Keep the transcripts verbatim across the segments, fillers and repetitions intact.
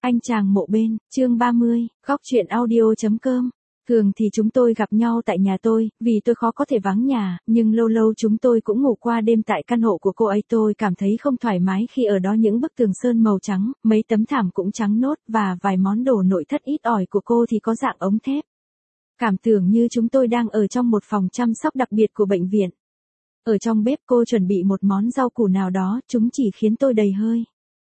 Anh chàng mộ bên, chương ba mươi, góc chuyện audio.com. Thường thì chúng tôi gặp nhau tại nhà tôi, vì tôi khó có thể vắng nhà, nhưng lâu lâu chúng tôi cũng ngủ qua đêm tại căn hộ của cô ấy. Tôi cảm thấy không thoải mái khi ở đó. Những bức tường sơn màu trắng, mấy tấm thảm cũng trắng nốt, và vài món đồ nội thất ít ỏi của cô thì có dạng ống thép. Cảm tưởng như chúng tôi đang ở trong một phòng chăm sóc đặc biệt của bệnh viện. Ở trong bếp cô chuẩn bị một món rau củ nào đó, chúng chỉ khiến tôi đầy hơi.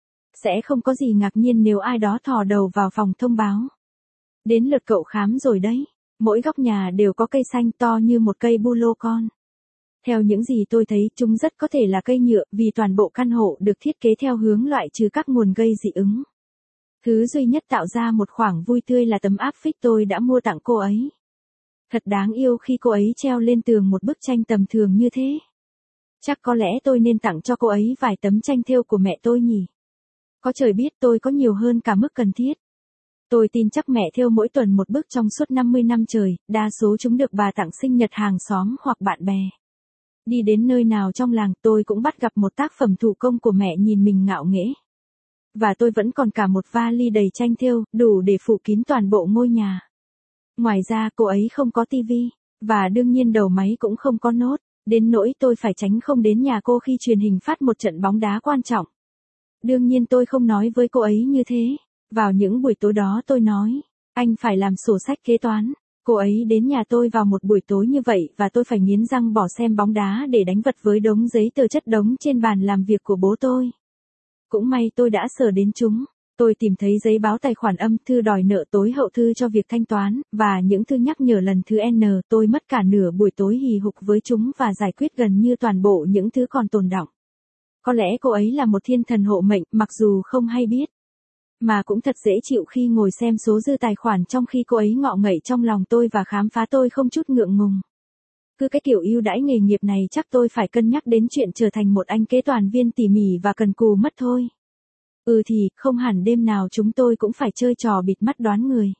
Sẽ không có gì ngạc nhiên nếu ai đó thò đầu vào phòng thông báo. Đến lượt cậu khám rồi đấy. Mỗi góc nhà đều có cây xanh to như một cây bu lô con. Theo những gì tôi thấy, chúng rất có thể là cây nhựa, vì toàn bộ căn hộ được thiết kế theo hướng loại trừ các nguồn gây dị ứng. Thứ duy nhất tạo ra một khoảng vui tươi là tấm áp phích tôi đã mua tặng cô ấy. Thật đáng yêu khi cô ấy treo lên tường một bức tranh tầm thường như thế. Chắc có lẽ tôi nên tặng cho cô ấy vài tấm tranh thêu của mẹ tôi nhỉ. Có trời biết tôi có nhiều hơn cả mức cần thiết. Tôi tin chắc mẹ thêu mỗi tuần một bức trong suốt năm mươi năm trời, đa số chúng được bà tặng sinh nhật hàng xóm hoặc bạn bè. Đi đến nơi nào trong làng, tôi cũng bắt gặp một tác phẩm thủ công của mẹ nhìn mình ngạo nghễ. Và tôi vẫn còn cả một vali đầy tranh thêu, đủ để phủ kín toàn bộ ngôi nhà. Ngoài ra cô ấy không có tivi, và đương nhiên đầu máy cũng không có nốt, đến nỗi tôi phải tránh không đến nhà cô khi truyền hình phát một trận bóng đá quan trọng. Đương nhiên tôi không nói với cô ấy như thế. Vào những buổi tối đó tôi nói, anh phải làm sổ sách kế toán. Cô ấy đến nhà tôi vào một buổi tối như vậy và tôi phải nghiến răng bỏ xem bóng đá để đánh vật với đống giấy tờ chất đống trên bàn làm việc của bố tôi. Cũng may tôi đã sờ đến chúng. Tôi tìm thấy giấy báo tài khoản âm, thư đòi nợ tối hậu, thư cho việc thanh toán, và những thư nhắc nhở lần thứ N. Tôi mất cả nửa buổi tối hì hục với chúng và giải quyết gần như toàn bộ những thứ còn tồn đọng. Có lẽ cô ấy là một thiên thần hộ mệnh, mặc dù không hay biết. Mà cũng thật dễ chịu khi ngồi xem số dư tài khoản trong khi cô ấy ngọ ngậy trong lòng tôi và khám phá tôi không chút ngượng ngùng. Cứ cái kiểu ưu đãi nghề nghiệp này chắc tôi phải cân nhắc đến chuyện trở thành một anh kế toán viên tỉ mỉ và cần cù mất thôi. Ừ thì, không hẳn đêm nào chúng tôi cũng phải chơi trò bịt mắt đoán người.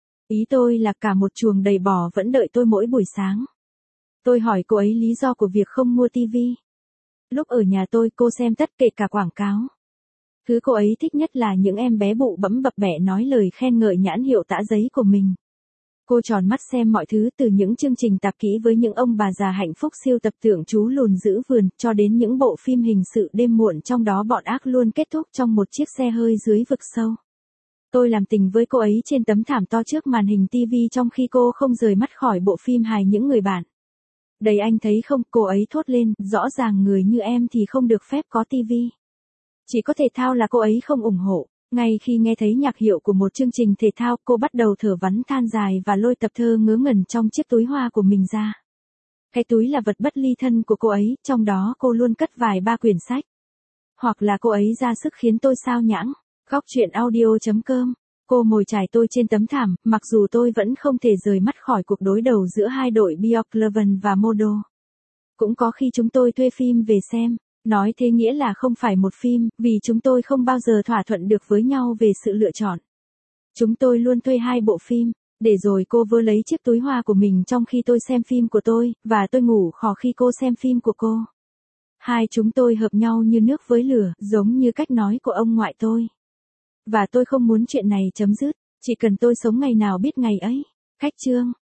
Ý tôi là cả một chuồng đầy bò vẫn đợi tôi mỗi buổi sáng. Tôi hỏi cô ấy lý do của việc không mua tivi. Lúc ở nhà tôi, cô xem tất kể cả quảng cáo. Thứ cô ấy thích nhất là những em bé bụ bẫm bập bẹ nói lời khen ngợi nhãn hiệu tã giấy của mình. Cô tròn mắt xem mọi thứ, từ những chương trình tạp kỹ với những ông bà già hạnh phúc siêu tập tượng chú lùn giữ vườn, cho đến những bộ phim hình sự đêm muộn trong đó bọn ác luôn kết thúc trong một chiếc xe hơi dưới vực sâu. Tôi làm tình với cô ấy trên tấm thảm to trước màn hình tivi trong khi cô không rời mắt khỏi bộ phim hài Những Người Bạn. Đấy anh thấy không, cô ấy thốt lên, rõ ràng người như em thì không được phép có tivi. Chỉ có thể thao là cô ấy không ủng hộ. Ngay khi nghe thấy nhạc hiệu của một chương trình thể thao, cô bắt đầu thở vắn than dài và lôi tập thơ ngớ ngẩn trong chiếc túi hoa của mình ra. Cái túi là vật bất ly thân của cô ấy, trong đó cô luôn cất vài ba quyển sách. Hoặc là cô ấy ra sức khiến tôi sao nhãng. Góc chuyện audio.com. Cô mồi chải tôi trên tấm thảm, mặc dù tôi vẫn không thể rời mắt khỏi cuộc đối đầu giữa hai đội Bjorklöven và Modo. Cũng có khi chúng tôi thuê phim về xem. Nói thế nghĩa là không phải một phim, vì chúng tôi không bao giờ thỏa thuận được với nhau về sự lựa chọn. Chúng tôi luôn thuê hai bộ phim, để rồi cô vơ lấy chiếc túi hoa của mình trong khi tôi xem phim của tôi, và tôi ngủ khò khi cô xem phim của cô. Hai chúng tôi hợp nhau như nước với lửa, giống như cách nói của ông ngoại tôi. Và tôi không muốn chuyện này chấm dứt, chỉ cần tôi sống ngày nào biết ngày ấy. Khách chương.